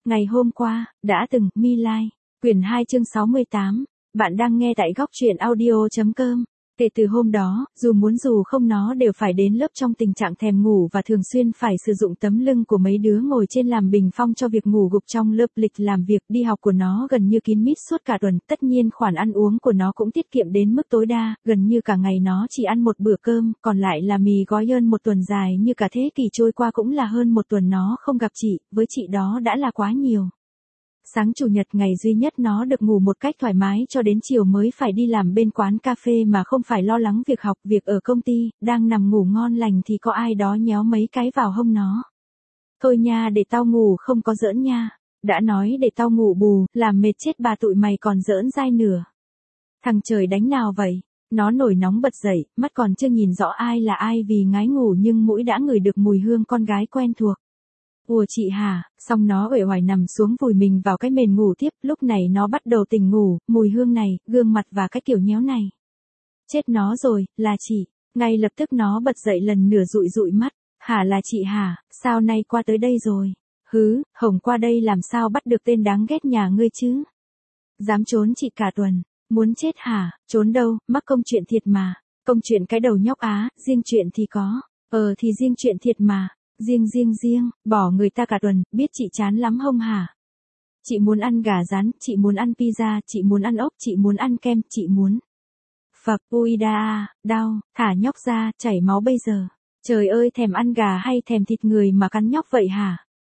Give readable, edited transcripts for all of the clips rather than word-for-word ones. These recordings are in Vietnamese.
Ngày hôm qua, đã từng, My Lai, quyển 2 chương 68, bạn đang nghe tại góc truyện audio.com. Kể từ hôm đó, dù muốn dù không nó đều phải đến lớp trong tình trạng thèm ngủ và thường xuyên phải sử dụng tấm lưng của mấy đứa ngồi trên làm bình phong cho việc ngủ gục trong lớp. Lịch làm việc đi học của nó gần như kín mít suốt cả tuần, tất nhiên khoản ăn uống của nó cũng tiết kiệm đến mức tối đa, gần như cả ngày nó chỉ ăn một bữa cơm, còn lại là mì gói ơn. Một tuần dài như cả thế kỷ trôi qua cũng là hơn một tuần nó không gặp chị, với chị đó đã là quá nhiều. Sáng chủ nhật, ngày duy nhất nó được ngủ một cách thoải mái cho đến chiều mới phải đi làm bên quán cà phê mà không phải lo lắng việc học, việc ở công ty. Đang nằm ngủ ngon lành thì có ai đó nhéo mấy cái vào hông nó. Thôi nha, để tao ngủ, không có giỡn nha. Đã nói để tao ngủ bù, làm mệt chết bà tụi mày còn giỡn dai nửa. Thằng trời đánh nào vậy? Nó nổi nóng bật dậy, mắt còn chưa nhìn rõ ai là ai vì ngái ngủ nhưng mũi đã ngửi được mùi hương con gái quen thuộc. Ủa chị hả? Xong nó uể oải nằm xuống vùi mình vào cái mền ngủ tiếp. Lúc này nó bắt đầu tỉnh ngủ, mùi hương này, gương mặt và cái kiểu nhéo này. Chết nó rồi, là chị. Ngay lập tức nó bật dậy lần nửa dụi dụi mắt. Hả, là chị hả? Sao nay qua tới đây rồi? Hứ, Hồng qua đây làm sao bắt được tên đáng ghét nhà ngươi chứ? Dám trốn chị cả tuần. Muốn chết hả? Trốn đâu, mắc công chuyện thiệt mà. Công chuyện cái đầu nhóc á, riêng chuyện thì có. Thì riêng chuyện thiệt mà. Riêng, bỏ người ta cả tuần, biết chị chán lắm không hả? Chị muốn ăn gà rán, chị muốn ăn pizza, chị muốn ăn ốc, chị muốn ăn kem, chị muốn. Phập, ui đa, đau, thả nhóc ra, chảy máu bây giờ. Trời ơi, thèm ăn gà hay thèm thịt người mà cắn nhóc vậy hả?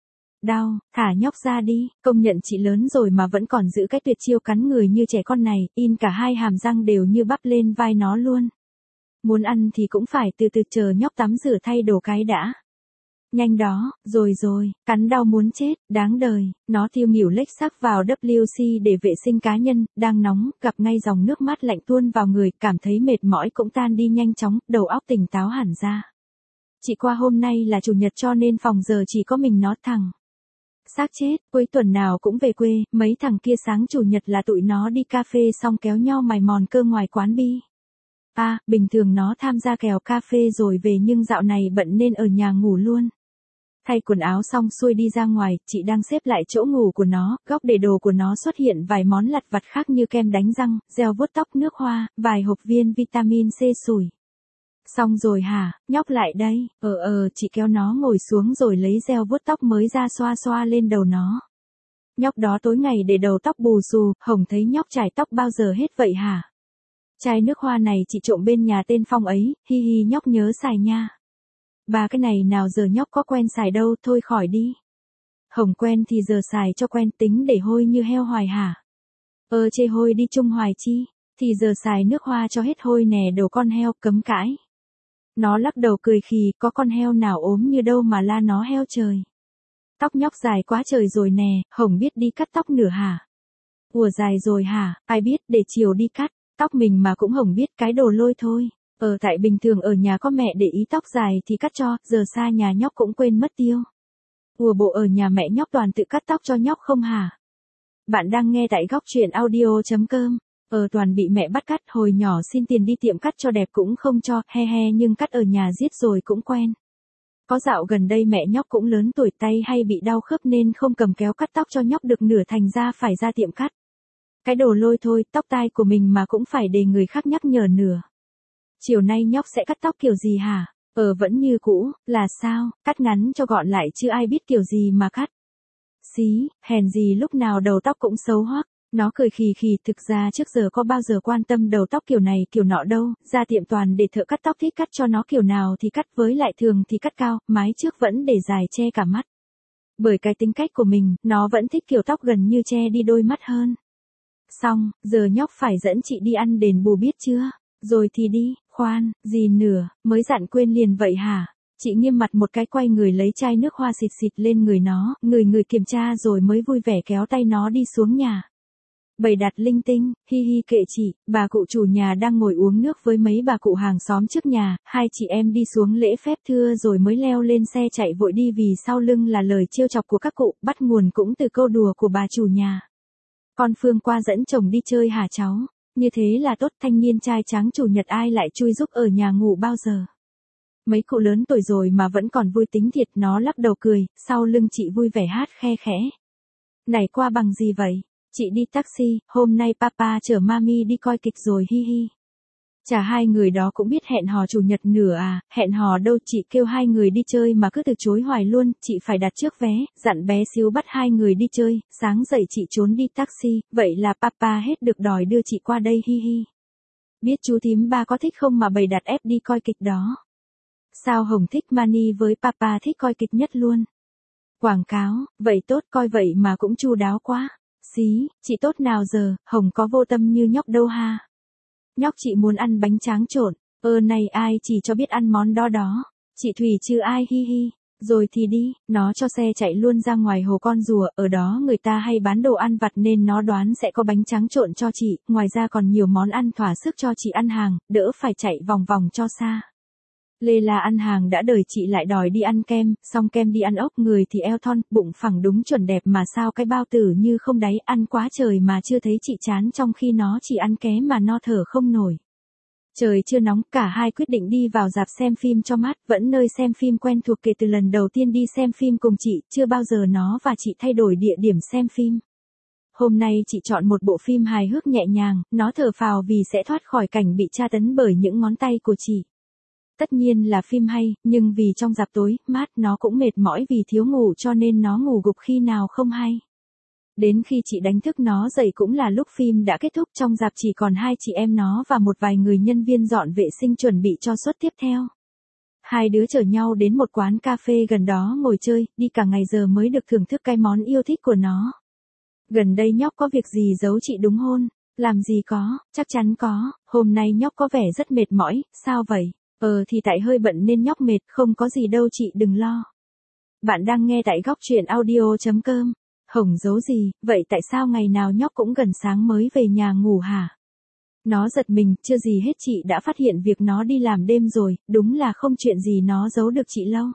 Đau, thả nhóc ra đi. Công nhận chị lớn rồi mà vẫn còn giữ cái tuyệt chiêu cắn người như trẻ con này, in cả hai hàm răng đều như bắp lên vai nó luôn. Muốn ăn thì cũng phải từ từ chờ nhóc tắm rửa thay đồ cái đã. Nhanh đó, rồi, cắn đau muốn chết, đáng đời. Nó thiêu nghỉu lếch xác vào WC để vệ sinh cá nhân, đang nóng, gặp ngay dòng nước mát lạnh tuôn vào người, cảm thấy mệt mỏi cũng tan đi nhanh chóng, đầu óc tỉnh táo hẳn ra. Chị qua hôm nay là chủ nhật cho nên phòng giờ chỉ có mình nó. Thằng xác chết, cuối tuần nào cũng về quê, mấy thằng kia sáng chủ nhật là tụi nó đi cà phê xong kéo nhau mài mòn cơ ngoài quán bi. Bình thường nó tham gia kèo cà phê rồi về nhưng dạo này bận nên ở nhà ngủ luôn. Thay quần áo xong xuôi đi ra ngoài, chị đang xếp lại chỗ ngủ của nó, góc để đồ của nó xuất hiện vài món lặt vặt khác như kem đánh răng, gel vuốt tóc, nước hoa, vài hộp viên vitamin C sủi. Xong rồi hả, nhóc lại đây. Chị kéo nó ngồi xuống rồi lấy gel vuốt tóc mới ra xoa xoa lên đầu nó. Nhóc đó tối ngày để đầu tóc bù xù, Hồng thấy nhóc chải tóc bao giờ hết vậy hả? Chai nước hoa này chị trộm bên nhà tên Phong ấy, hi hi, nhóc nhớ xài nha. Bà cái này nào giờ nhóc có quen xài đâu, thôi khỏi đi. Hồng quen thì giờ xài cho quen, tính để hôi như heo hoài hả? Chê hôi đi chung hoài chi, thì giờ xài nước hoa cho hết hôi nè, đồ con heo, cấm cãi. Nó lắc đầu cười khì, có con heo nào ốm như đâu mà la nó heo trời. Tóc nhóc dài quá trời rồi nè, Hồng biết đi cắt tóc nửa hả? Ủa dài rồi hả, ai biết, để chiều đi cắt. Tóc mình mà cũng Hồng biết, cái đồ lôi thôi. Tại bình thường ở nhà có mẹ để ý tóc dài thì cắt cho, giờ xa nhà nhóc cũng quên mất tiêu. Ủa bộ ở nhà mẹ nhóc toàn tự cắt tóc cho nhóc không hả? Bạn đang nghe tại góc truyện audio.com. Toàn bị mẹ bắt cắt, hồi nhỏ xin tiền đi tiệm cắt cho đẹp cũng không cho, he nhưng cắt ở nhà giết rồi cũng quen. Có dạo gần đây mẹ nhóc cũng lớn tuổi, tay hay bị đau khớp nên không cầm kéo cắt tóc cho nhóc được nửa, thành ra phải ra tiệm cắt. Cái đồ lôi thôi, tóc tai của mình mà cũng phải để người khác nhắc nhở nửa. Chiều nay nhóc sẽ cắt tóc kiểu gì hả? Vẫn như cũ, là sao, cắt ngắn cho gọn lại chứ ai biết kiểu gì mà cắt. Xí, hèn gì lúc nào đầu tóc cũng xấu hoắc. Nó cười khì khì, thực ra trước giờ có bao giờ quan tâm đầu tóc kiểu này kiểu nọ đâu, ra tiệm toàn để thợ cắt tóc thích cắt cho nó kiểu nào thì cắt, với lại thường thì cắt cao, mái trước vẫn để dài che cả mắt. Bởi cái tính cách của mình, nó vẫn thích kiểu tóc gần như che đi đôi mắt hơn. Xong, giờ nhóc phải dẫn chị đi ăn đền bù biết chưa? Rồi thì đi, khoan, gì nữa, mới dặn quên liền vậy hả? Chị nghiêm mặt một cái, quay người lấy chai nước hoa xịt xịt lên người nó, người kiểm tra rồi mới vui vẻ kéo tay nó đi xuống nhà. Bày đặt linh tinh, hi hi kệ chị, bà cụ chủ nhà đang ngồi uống nước với mấy bà cụ hàng xóm trước nhà, hai chị em đi xuống lễ phép thưa rồi mới leo lên xe chạy vội đi vì sau lưng là lời trêu chọc của các cụ, bắt nguồn cũng từ câu đùa của bà chủ nhà. Con Phương qua dẫn chồng đi chơi hả cháu? Như thế là tốt, thanh niên trai tráng chủ nhật ai lại chui giúp ở nhà ngủ bao giờ. Mấy cụ lớn tuổi rồi mà vẫn còn vui tính thiệt, nó lắc đầu cười, sau lưng chị vui vẻ hát khe khẽ. Này qua bằng gì vậy? Chị đi taxi, hôm nay papa chở mami đi coi kịch rồi hi hi. Chả hai người đó cũng biết hẹn hò chủ nhật nửa à, hẹn hò đâu chị kêu hai người đi chơi mà cứ từ chối hoài luôn, chị phải đặt trước vé, dặn bé xíu bắt hai người đi chơi, sáng dậy chị trốn đi taxi, vậy là papa hết được đòi đưa chị qua đây hi hi. Biết chú thím ba có thích không mà bày đặt ép đi coi kịch đó. Sao Hồng thích Mani với papa thích coi kịch nhất luôn. Quảng cáo, vậy tốt coi vậy mà cũng chu đáo quá. Xí, chị tốt nào giờ, Hồng có vô tâm như nhóc đâu ha. Nhóc chị muốn ăn bánh tráng trộn, này ai chỉ cho biết ăn món đó đó. Chị Thủy chứ ai hi hi. Rồi thì đi, nó cho xe chạy luôn ra ngoài hồ con rùa, ở đó người ta hay bán đồ ăn vặt nên nó đoán sẽ có bánh tráng trộn cho chị, ngoài ra còn nhiều món ăn thỏa sức cho chị ăn hàng, đỡ phải chạy vòng vòng cho xa. Lê La ăn hàng đã đời chị lại đòi đi ăn kem, xong kem đi ăn ốc người thì eo thon, bụng phẳng đúng chuẩn đẹp mà sao cái bao tử như không đáy ăn quá trời mà chưa thấy chị chán trong khi nó chỉ ăn ké mà no thở không nổi. Trời chưa nóng, cả hai quyết định đi vào rạp xem phim cho mát, vẫn nơi xem phim quen thuộc kể từ lần đầu tiên đi xem phim cùng chị, chưa bao giờ nó và chị thay đổi địa điểm xem phim. Hôm nay chị chọn một bộ phim hài hước nhẹ nhàng, nó thở phào vì sẽ thoát khỏi cảnh bị tra tấn bởi những ngón tay của chị. Tất nhiên là phim hay, nhưng vì trong rạp tối, mát nó cũng mệt mỏi vì thiếu ngủ cho nên nó ngủ gục khi nào không hay. Đến khi chị đánh thức nó dậy cũng là lúc phim đã kết thúc, trong rạp chỉ còn hai chị em nó và một vài người nhân viên dọn vệ sinh chuẩn bị cho suất tiếp theo. Hai đứa chở nhau đến một quán cà phê gần đó ngồi chơi, đi cả ngày giờ mới được thưởng thức cái món yêu thích của nó. Gần đây nhóc có việc gì giấu chị đúng hôn? Làm gì có, chắc chắn có, hôm nay nhóc có vẻ rất mệt mỏi, sao vậy? Thì tại hơi bận nên nhóc mệt, không có gì đâu chị đừng lo. Bạn đang nghe tại góc truyện audio.com. Hồng giấu gì, vậy tại sao ngày nào nhóc cũng gần sáng mới về nhà ngủ hả? Nó giật mình, chưa gì hết chị đã phát hiện việc nó đi làm đêm rồi, đúng là không chuyện gì nó giấu được chị lâu.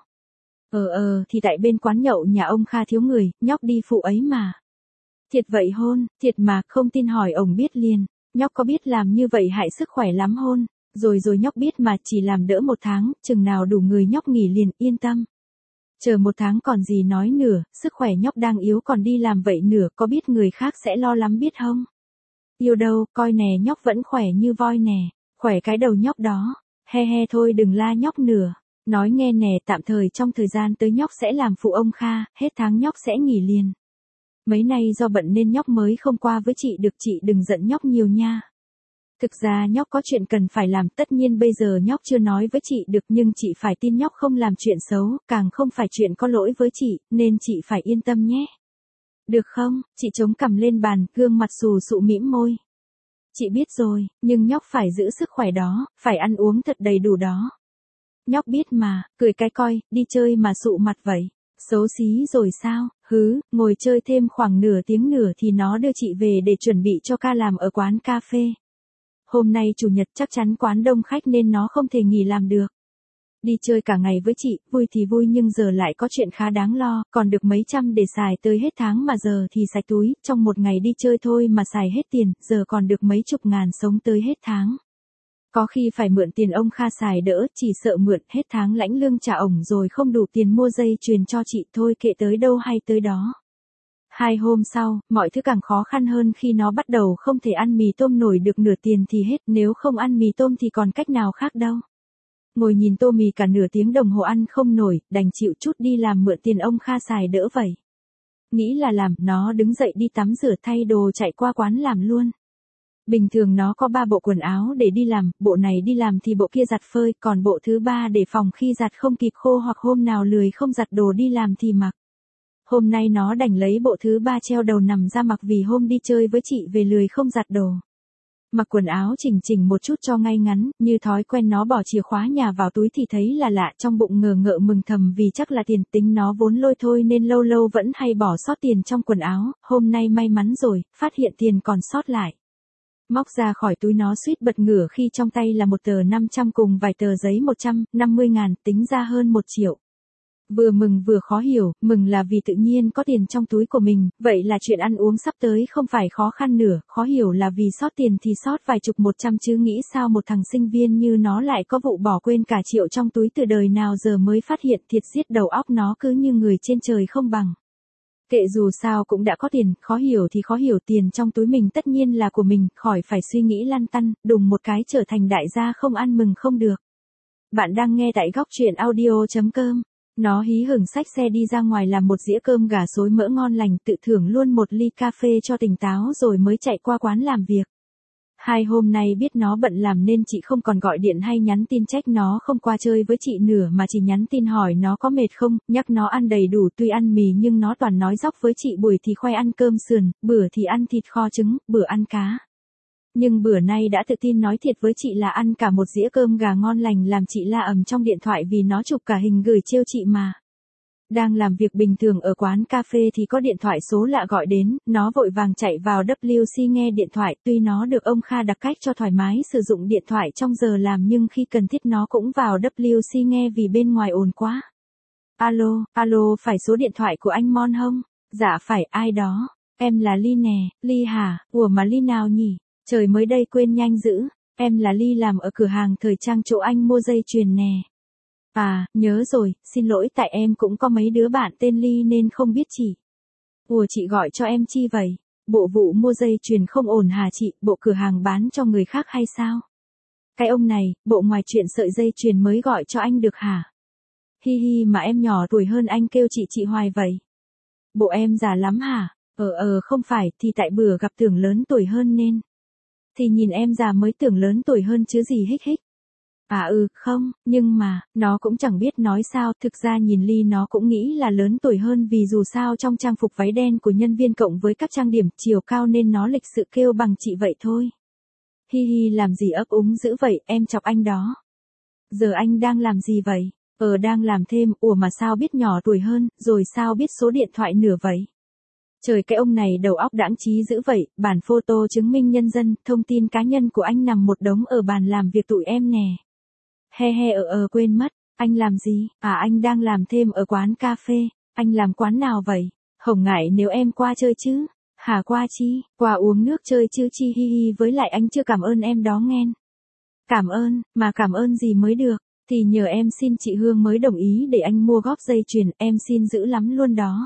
Thì tại bên quán nhậu nhà ông Kha thiếu người, nhóc đi phụ ấy mà. Thiệt vậy hôn, thiệt mà, không tin hỏi ổng biết liền, nhóc có biết làm như vậy hại sức khỏe lắm hôn. Rồi nhóc biết mà, chỉ làm đỡ 1 tháng, chừng nào đủ người nhóc nghỉ liền, yên tâm. Chờ 1 tháng còn gì nói nửa, sức khỏe nhóc đang yếu còn đi làm vậy nửa, có biết người khác sẽ lo lắm biết không? Yêu đâu, coi nè nhóc vẫn khỏe như voi nè, khỏe cái đầu nhóc đó, he he thôi đừng la nhóc nửa. Nói nghe nè, tạm thời trong thời gian tới nhóc sẽ làm phụ ông Kha, hết tháng nhóc sẽ nghỉ liền. Mấy nay do bận nên nhóc mới không qua với chị được, chị đừng giận nhóc nhiều nha. Thực ra nhóc có chuyện cần phải làm, tất nhiên bây giờ nhóc chưa nói với chị được nhưng chị phải tin nhóc không làm chuyện xấu, càng không phải chuyện có lỗi với chị, nên chị phải yên tâm nhé. Được không? Chị chống cằm lên bàn, gương mặt xù xụ mỉm môi. Chị biết rồi, nhưng nhóc phải giữ sức khỏe đó, phải ăn uống thật đầy đủ đó. Nhóc biết mà, cười cái coi, đi chơi mà sụ mặt vậy. Xấu xí rồi sao? Ngồi chơi thêm khoảng nửa tiếng nữa thì nó đưa chị về để chuẩn bị cho ca làm ở quán cà phê. Hôm nay chủ nhật chắc chắn quán đông khách nên nó không thể nghỉ làm được. Đi chơi cả ngày với chị, vui thì vui nhưng giờ lại có chuyện khá đáng lo, còn được mấy trăm để xài tới hết tháng mà giờ thì sạch túi, trong một ngày đi chơi thôi mà xài hết tiền, giờ còn được mấy chục ngàn sống tới hết tháng. Có khi phải mượn tiền ông Kha xài đỡ, chỉ sợ mượn hết tháng lãnh lương trả ổng rồi không đủ tiền mua dây chuyền cho chị, thôi kệ tới đâu hay tới đó. 2 hôm sau, mọi thứ càng khó khăn hơn khi nó bắt đầu không thể ăn mì tôm nổi được nửa tiền thì hết, nếu không ăn mì tôm thì còn cách nào khác đâu. Ngồi nhìn tô mì cả nửa tiếng đồng hồ ăn không nổi, đành chịu chút đi làm mượn tiền ông Kha xài đỡ vậy. Nghĩ là làm, nó đứng dậy đi tắm rửa thay đồ chạy qua quán làm luôn. Bình thường nó có 3 bộ quần áo để đi làm, bộ này đi làm thì bộ kia giặt phơi, còn bộ thứ 3 để phòng khi giặt không kịp khô hoặc hôm nào lười không giặt đồ đi làm thì mặc. Hôm nay nó đành lấy bộ thứ 3 treo đầu nằm ra mặc vì hôm đi chơi với chị về lười không giặt đồ. Mặc quần áo chỉnh một chút cho ngay ngắn, như thói quen nó bỏ chìa khóa nhà vào túi thì thấy là lạ, trong bụng ngờ ngợ mừng thầm vì chắc là tiền, tính nó vốn lôi thôi nên lâu lâu vẫn hay bỏ sót tiền trong quần áo, hôm nay may mắn rồi, phát hiện tiền còn sót lại. Móc ra khỏi túi nó suýt bật ngửa khi trong tay là một tờ 500 cùng vài tờ giấy 150 ngàn, tính ra hơn 1 triệu. Vừa mừng vừa khó hiểu, mừng là vì tự nhiên có tiền trong túi của mình, vậy là chuyện ăn uống sắp tới không phải khó khăn nữa, khó hiểu là vì sót tiền thì sót vài chục 100 chứ nghĩ sao một thằng sinh viên như nó lại có vụ bỏ quên cả triệu trong túi từ đời nào giờ mới phát hiện, thiệt giết đầu óc nó cứ như người trên trời không bằng. Kệ dù sao cũng đã có tiền, khó hiểu thì khó hiểu, tiền trong túi mình tất nhiên là của mình, khỏi phải suy nghĩ lăn tăn, đùng một cái trở thành đại gia không ăn mừng không được. Bạn đang nghe tại góc truyện audio.com. Nó hí hửng xách xe đi ra ngoài làm một dĩa cơm gà xối mỡ ngon lành, tự thưởng luôn một ly cà phê cho tỉnh táo rồi mới chạy qua quán làm việc. Hai hôm nay biết nó bận làm nên chị không còn gọi điện hay nhắn tin trách nó không qua chơi với chị nữa mà chỉ nhắn tin hỏi nó có mệt không, nhắc nó ăn đầy đủ, tuy ăn mì nhưng nó toàn nói dóc với chị, buổi thì khoe ăn cơm sườn, bữa thì ăn thịt kho trứng, bữa ăn cá. Nhưng bữa nay đã tự tin nói thiệt với chị là ăn cả một dĩa cơm gà ngon lành, làm chị la ầm trong điện thoại vì nó chụp cả hình gửi trêu chị mà. Đang làm việc bình thường ở quán cà phê thì có điện thoại số lạ gọi đến, nó vội vàng chạy vào WC nghe điện thoại, tuy nó được ông Kha đặt cách cho thoải mái sử dụng điện thoại trong giờ làm nhưng khi cần thiết nó cũng vào WC nghe vì bên ngoài ồn quá. Alo, alo, phải số điện thoại của anh Mon không? Dạ phải, ai đó? Em là Ly nè. Ly hả? Ủa mà Ly nào nhỉ? Trời mới đây quên nhanh dữ. Em là Ly làm ở cửa hàng thời trang chỗ anh mua dây chuyền nè. À, nhớ rồi, xin lỗi tại em cũng có mấy đứa bạn tên Ly nên không biết chị. Ủa chị gọi cho em chi vậy? Bộ vụ mua dây chuyền không ổn hả chị, bộ cửa hàng bán cho người khác hay sao? Cái ông này, bộ ngoài chuyện sợi dây chuyền mới gọi cho anh được hả? Hi hi mà em nhỏ tuổi hơn anh kêu chị hoài vậy. Bộ em già lắm hả? Không phải, thì tại bữa gặp tưởng lớn tuổi hơn nên. Thì nhìn em già mới tưởng lớn tuổi hơn chứ gì hích hích. À không, nhưng mà, nó cũng chẳng biết nói sao, thực ra nhìn Ly nó cũng nghĩ là lớn tuổi hơn vì dù sao trong trang phục váy đen của nhân viên cộng với các trang điểm chiều cao nên nó lịch sự kêu bằng chị vậy thôi. Hi hi làm gì ấp úng dữ vậy, em chọc anh đó. Giờ anh đang làm gì vậy? Đang làm thêm, ủa mà sao biết nhỏ tuổi hơn, rồi sao biết số điện thoại nửa vậy? Trời cái ông này đầu óc đãng trí dữ vậy, bản photo chứng minh nhân dân, thông tin cá nhân của anh nằm một đống ở bàn làm việc tụi em nè. He quên mất, anh làm gì? À anh đang làm thêm ở quán cà phê, anh làm quán nào vậy? Không ngại nếu em qua chơi chứ? Hả qua chi? Qua uống nước chơi chứ chi hi hi với lại anh chưa cảm ơn em đó nghen. Cảm ơn, mà cảm ơn gì mới được, thì nhờ em xin chị Hương mới đồng ý để anh mua góp dây chuyền, em xin dữ lắm luôn đó.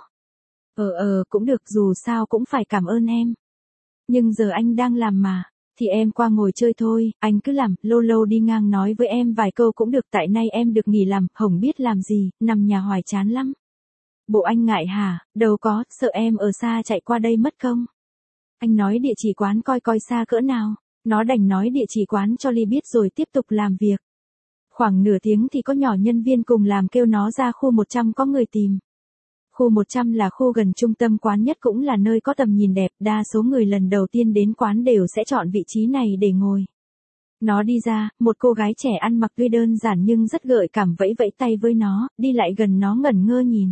Cũng được dù sao cũng phải cảm ơn em. Nhưng giờ anh đang làm mà. Thì em qua ngồi chơi thôi, anh cứ làm, lâu lâu đi ngang nói với em vài câu cũng được tại nay em được nghỉ làm, không biết làm gì, nằm nhà hoài chán lắm. Bộ anh ngại hả, đâu có, sợ em ở xa chạy qua đây mất công. Anh nói địa chỉ quán coi xa cỡ nào, nó đành nói địa chỉ quán cho Ly biết rồi tiếp tục làm việc. Khoảng nửa tiếng thì có nhỏ nhân viên cùng làm kêu nó ra khu 100 có người tìm. Khu 100 là khu gần trung tâm quán nhất cũng là nơi có tầm nhìn đẹp, đa số người lần đầu tiên đến quán đều sẽ chọn vị trí này để ngồi. Nó đi ra, một cô gái trẻ ăn mặc tuy đơn giản nhưng rất gợi cảm vẫy vẫy tay với nó, đi lại gần nó ngẩn ngơ nhìn.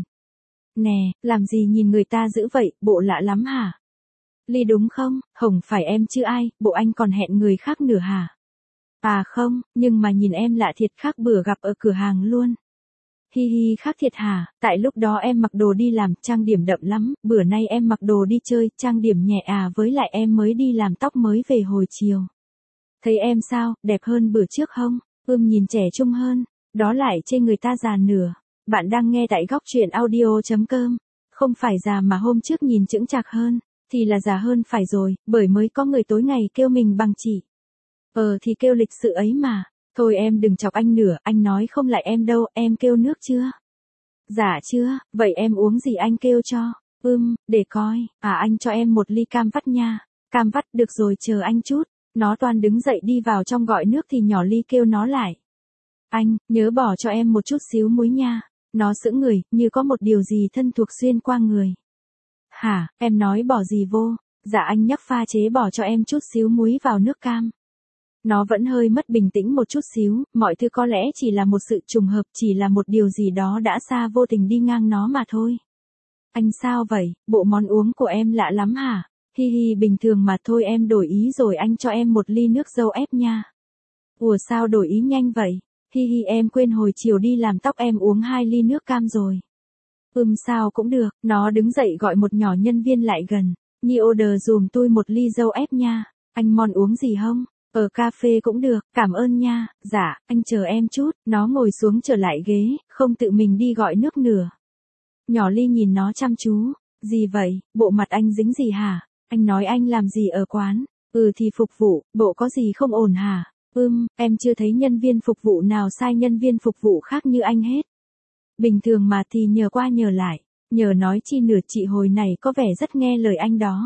Nè, làm gì nhìn người ta dữ vậy, bộ lạ lắm hả? Ly đúng không, không phải em chứ ai, bộ anh còn hẹn người khác nữa hả? À không, nhưng mà nhìn em lạ thiệt, khác bữa gặp ở cửa hàng luôn. Hi hi khác thiệt hả, tại lúc đó em mặc đồ đi làm, trang điểm đậm lắm, bữa nay em mặc đồ đi chơi, trang điểm nhẹ à, với lại em mới đi làm tóc mới về hồi chiều. Thấy em sao, đẹp hơn bữa trước không? Nhìn trẻ trung hơn, đó lại chê người ta già nửa. Bạn đang nghe tại góc truyện audio.com. Không phải già mà hôm trước nhìn chững chạc hơn, thì là già hơn phải rồi, bởi mới có người tối ngày kêu mình bằng chị. Thì kêu lịch sự ấy mà. Thôi em đừng chọc anh nữa, anh nói không lại em đâu, em kêu nước chưa? Dạ chưa, vậy em uống gì anh kêu cho? Để coi, anh cho em một ly cam vắt nha. Cam vắt, được rồi chờ anh chút. Nó toan đứng dậy đi vào trong gọi nước thì nhỏ Ly kêu nó lại. Anh, nhớ bỏ cho em một chút xíu muối nha. Nó sững người, như có một điều gì thân thuộc xuyên qua người. Hả, em nói bỏ gì vô? Dạ anh nhắc pha chế bỏ cho em chút xíu muối vào nước cam. Nó vẫn hơi mất bình tĩnh một chút xíu, mọi thứ có lẽ chỉ là một sự trùng hợp, chỉ là một điều gì đó đã xa vô tình đi ngang nó mà thôi. Anh sao vậy, bộ món uống của em lạ lắm hả? Hi hi bình thường mà thôi, em đổi ý rồi, anh cho em một ly nước dâu ép nha. Ủa sao đổi ý nhanh vậy? Hi hi em quên hồi chiều đi làm tóc em uống 2 ly nước cam rồi. Sao cũng được, nó đứng dậy gọi một nhỏ nhân viên lại gần. Nhi order dùm tôi một ly dâu ép nha. Anh Mon uống gì không? Cà phê cũng được, cảm ơn nha. Dạ, anh chờ em chút. Nó ngồi xuống trở lại ghế, không tự mình đi gọi nước nữa. Nhỏ Ly nhìn nó chăm chú. Gì vậy, bộ mặt anh dính gì hả? Anh nói anh làm gì ở quán? Thì phục vụ, bộ có gì không ổn hả? Em chưa thấy nhân viên phục vụ nào sai nhân viên phục vụ khác như anh hết. Bình thường mà thì nhờ qua nhờ lại, nhờ nói chi nửa chị hồi này có vẻ rất nghe lời anh đó.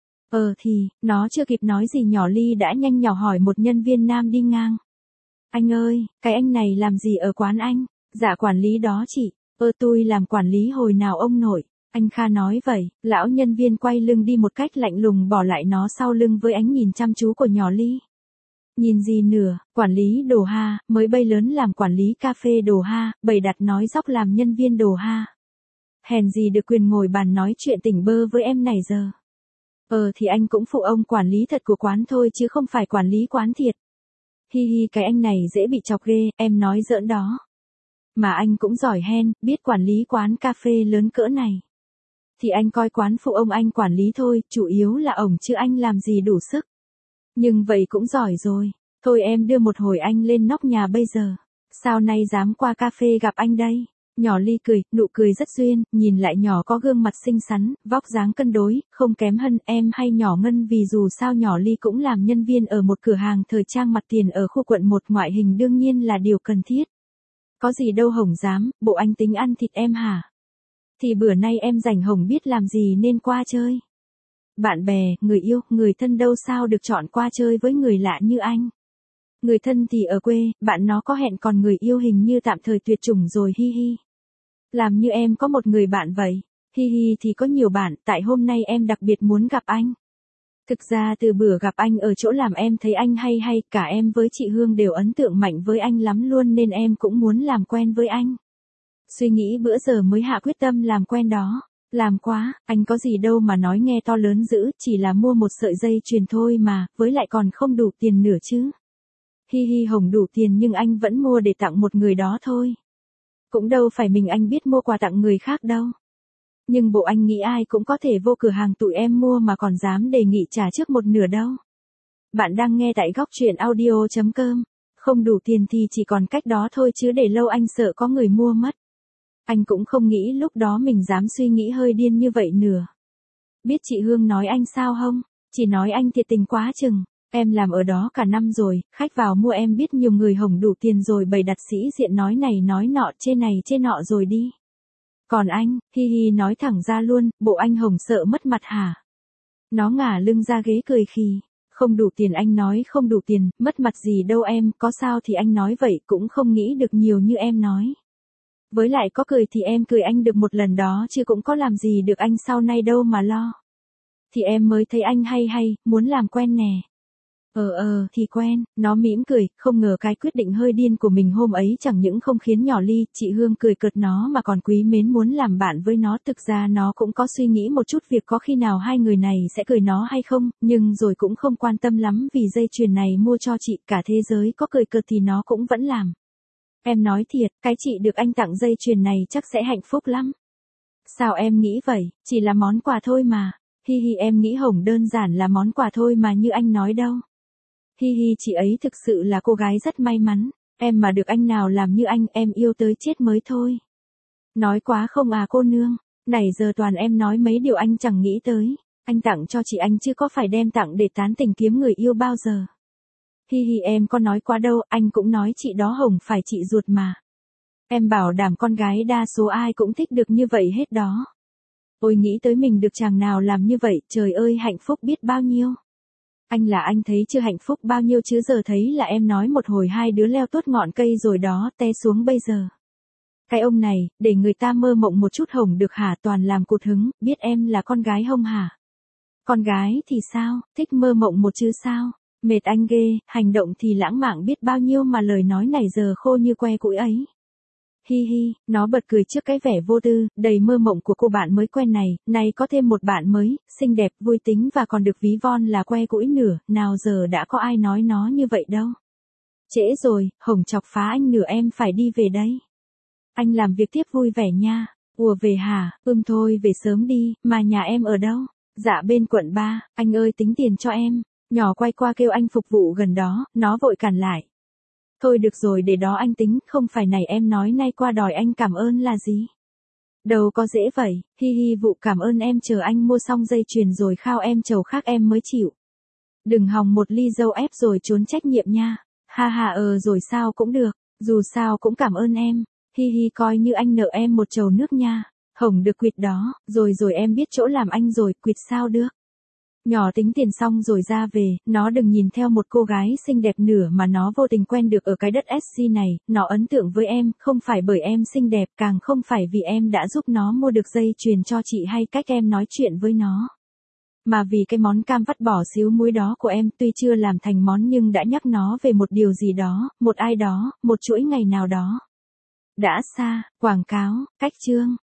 Nó chưa kịp nói gì nhỏ Ly đã nhanh nhỏ hỏi một nhân viên nam đi ngang. Anh ơi, cái anh này làm gì ở quán anh? Dạ quản lý đó chị. Tôi làm quản lý hồi nào ông nội? Anh Kha nói vậy, lão nhân viên quay lưng đi một cách lạnh lùng bỏ lại nó sau lưng với ánh nhìn chăm chú của nhỏ Ly. Nhìn gì nữa, quản lý đồ ha, mới bay lớn làm quản lý cà phê đồ ha, bày đặt nói dóc làm nhân viên đồ ha. Hèn gì được quyền ngồi bàn nói chuyện tỉnh bơ với em này giờ. Thì anh cũng phụ ông quản lý thật của quán thôi chứ không phải quản lý quán thiệt. Cái anh này dễ bị chọc ghê, em nói giỡn đó. Mà anh cũng giỏi hen, biết quản lý quán cà phê lớn cỡ này. Thì anh coi quán phụ ông anh quản lý thôi, chủ yếu là ổng chứ anh làm gì đủ sức. Nhưng vậy cũng giỏi rồi. Thôi em đưa một hồi anh lên nóc nhà bây giờ. Sao nay dám qua cà phê gặp anh đây? Nhỏ Ly cười, nụ cười rất duyên, nhìn lại nhỏ có gương mặt xinh xắn, vóc dáng cân đối, không kém hơn em hay nhỏ Ngân vì dù sao nhỏ Ly cũng làm nhân viên ở một cửa hàng thời trang mặt tiền ở khu quận 1 ngoại hình đương nhiên là điều cần thiết. Có gì đâu Hồng dám, bộ anh tính ăn thịt em hả? Thì bữa nay em rảnh Hồng biết làm gì nên qua chơi. Bạn bè, người yêu, người thân đâu sao được chọn qua chơi với người lạ như anh. Người thân thì ở quê, bạn nó có hẹn còn người yêu hình như tạm thời tuyệt chủng rồi Làm như em có một người bạn vậy. Thì có nhiều bạn, tại hôm nay em đặc biệt muốn gặp anh. Thực ra từ bữa gặp anh ở chỗ làm em thấy anh hay, cả em với chị Hương đều ấn tượng mạnh với anh lắm luôn nên em cũng muốn làm quen với anh. Suy nghĩ bữa giờ mới hạ quyết tâm làm quen đó. Làm quá, anh có gì đâu mà nói nghe to lớn dữ, chỉ là mua một sợi dây chuyền thôi mà, với lại còn không đủ tiền nữa chứ. Hồng đủ tiền nhưng anh vẫn mua để tặng một người đó thôi. Cũng đâu phải mình anh biết mua quà tặng người khác đâu. Nhưng bộ anh nghĩ ai cũng có thể vô cửa hàng tụi em mua mà còn dám đề nghị trả trước một nửa đâu. Bạn đang nghe tại góc truyện audio.com. Không đủ tiền thì chỉ còn cách đó thôi chứ để lâu anh sợ có người mua mất. Anh cũng không nghĩ lúc đó mình dám suy nghĩ hơi điên như vậy nữa. Biết chị Hương nói anh sao không? Chỉ nói anh thiệt tình quá chừng. Em làm ở đó cả năm rồi, khách vào mua em biết nhiều người Hồng đủ tiền rồi bày đặt sĩ diện nói này nói nọ trên này trên nọ rồi đi. Còn anh, nói thẳng ra luôn, bộ anh Hồng sợ mất mặt hả? Nó ngả lưng ra ghế cười khì. Không đủ tiền anh nói không đủ tiền, mất mặt gì đâu em, có sao thì anh nói vậy cũng không nghĩ được nhiều như em nói. Với lại có cười thì em cười anh được một lần đó chứ cũng có làm gì được anh sau này đâu mà lo. Thì em mới thấy anh hay, muốn làm quen nè. Thì quen, nó mỉm cười, không ngờ cái quyết định hơi điên của mình hôm ấy chẳng những không khiến nhỏ Ly, chị Hương cười cợt nó mà còn quý mến muốn làm bạn với nó. Thực ra nó cũng có suy nghĩ một chút việc có khi nào hai người này sẽ cười nó hay không, nhưng rồi cũng không quan tâm lắm vì dây chuyền này mua cho chị, cả thế giới có cười cợt thì nó cũng vẫn làm. Em nói thiệt, cái chị được anh tặng dây chuyền này chắc sẽ hạnh phúc lắm. Sao em nghĩ vậy, chỉ là món quà thôi mà. Em nghĩ Hồng đơn giản là món quà thôi mà như anh nói đâu. Chị ấy thực sự là cô gái rất may mắn, em mà được anh nào làm như anh em yêu tới chết mới thôi. Nói quá không à cô nương, này giờ toàn em nói mấy điều anh chẳng nghĩ tới, anh tặng cho chị anh chứ có phải đem tặng để tán tình kiếm người yêu bao giờ. Em có nói quá đâu, anh cũng nói chị đó Hồng phải chị ruột mà. Em bảo đảm con gái đa số ai cũng thích được như vậy hết đó. Ôi nghĩ tới mình được chàng nào làm như vậy, trời ơi hạnh phúc biết bao nhiêu. Anh là anh thấy chưa hạnh phúc bao nhiêu chứ giờ thấy là em nói một hồi hai đứa leo tốt ngọn cây rồi đó, té xuống bây giờ. Cái ông này, để người ta mơ mộng một chút Hồng được hả, toàn làm cụt hứng, biết em là con gái Hồng hả? Con gái thì sao, thích mơ mộng một chứ sao? Mệt anh ghê, hành động thì lãng mạn biết bao nhiêu mà lời nói này giờ khô như que củi ấy. Nó bật cười trước cái vẻ vô tư, đầy mơ mộng của cô bạn mới quen này, nay có thêm một bạn mới, xinh đẹp, vui tính và còn được ví von là que củi nửa, nào giờ đã có ai nói nó như vậy đâu. Trễ rồi, Hồng chọc phá anh nửa em phải đi về đây. Anh làm việc tiếp vui vẻ nha. Ủa về hả, thôi về sớm đi, mà nhà em ở đâu? Dạ bên quận 3, anh ơi tính tiền cho em. Nhỏ quay qua kêu anh phục vụ gần đó, nó vội cản lại. Thôi được rồi để đó anh tính, không phải này em nói nay qua đòi anh cảm ơn là gì? Đâu có dễ vậy, hi hi vụ cảm ơn em, chờ anh mua xong dây chuyền rồi khao em chầu khác em mới chịu. Đừng hòng một ly dâu ép rồi trốn trách nhiệm nha. Ha ha rồi sao cũng được, dù sao cũng cảm ơn em. Hi hi coi như anh nợ em một chầu nước nha. Hổng được quỵt đó, rồi em biết chỗ làm anh rồi, quỵt sao được. Nhỏ tính tiền xong rồi ra về, nó đừng nhìn theo một cô gái xinh đẹp nửa mà nó vô tình quen được ở cái đất SC này, nó ấn tượng với em, không phải bởi em xinh đẹp, càng không phải vì em đã giúp nó mua được dây chuyền cho chị hay cách em nói chuyện với nó. Mà vì cái món cam vắt bỏ xíu muối đó của em, tuy chưa làm thành món nhưng đã nhắc nó về một điều gì đó, một ai đó, một chuỗi ngày nào đó. Đã xa, quảng cáo, cách chương.